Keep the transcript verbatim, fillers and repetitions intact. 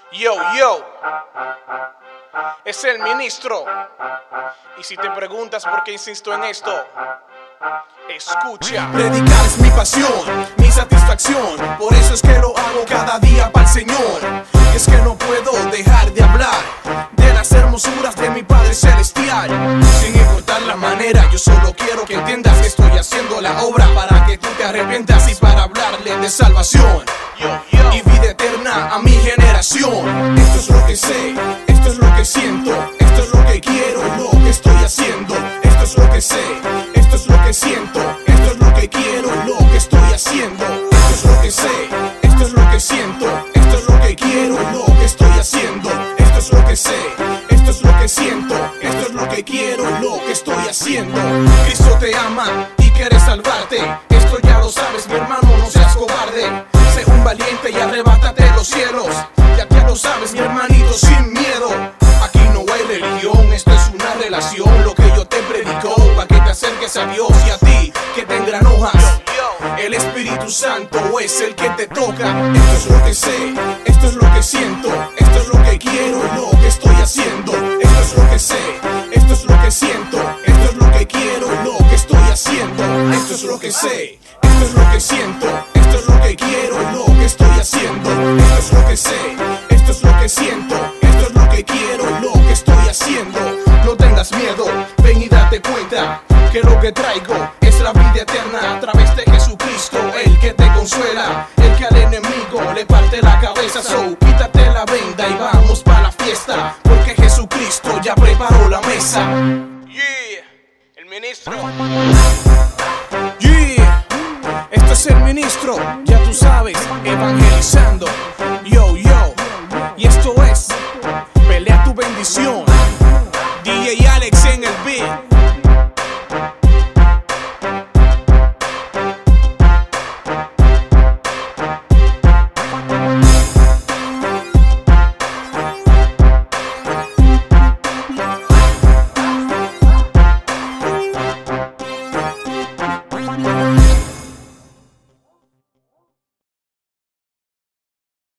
Yo, yo, es el ministro. Y si te preguntas por qué insisto en esto, escucha. Predicar es mi pasión, mi satisfacción. Por eso es que lo hago cada día para el Señor. Es que no puedo dejar de hablar de las hermosuras de mi Padre Celestial. Sin importar la manera, yo solo quiero que entiendas que estoy haciendo la obra para que tú te arrepientas y para hablarle de salvación Yo, yo. y vida eterna a mi generación. Esto es lo que sé, esto es lo que siento, esto es lo que quiero, lo que estoy haciendo. Esto es lo que sé, esto es lo que siento, esto es lo que quiero, lo que estoy haciendo. Esto es lo que sé, esto es lo que siento, esto es lo que quiero, lo que estoy haciendo. Esto es lo que sé, esto es lo que siento, esto es lo que quiero, lo que estoy haciendo. Cristo te ama y quiere salvarte. Esto ya lo sabes, mi hermano, no seas cobarde. Sé un valiente y arrebátate los cielos. Ya que lo sabes, mi hermanito, sin miedo. Aquí no hay religión, esto es una relación. Lo que yo te predico, para que te acerques a Dios y a ti que te engranojas. El Espíritu Santo es el que te toca. Esto es lo que sé, esto es lo que siento, esto es lo que quiero, lo que estoy haciendo. Esto es lo que sé, esto es lo que siento, esto es lo que quiero, lo que estoy haciendo. Esto es lo que sé, esto es lo que siento, esto es lo que quiero, lo que estoy haciendo. Esto es lo que sé, esto es lo que siento, esto es lo que quiero, lo que estoy haciendo. No tengas miedo, ven y date cuenta que lo que traigo es la vida eterna a través de Jesucristo, el que te consuela, el que al enemigo le parte la cabeza. So, quítate la venda y vamos para la fiesta, porque Jesucristo ya preparó la mesa. Yeah, el ministro. Yeah, esto es el ministro, ya tú sabes, evangelizando.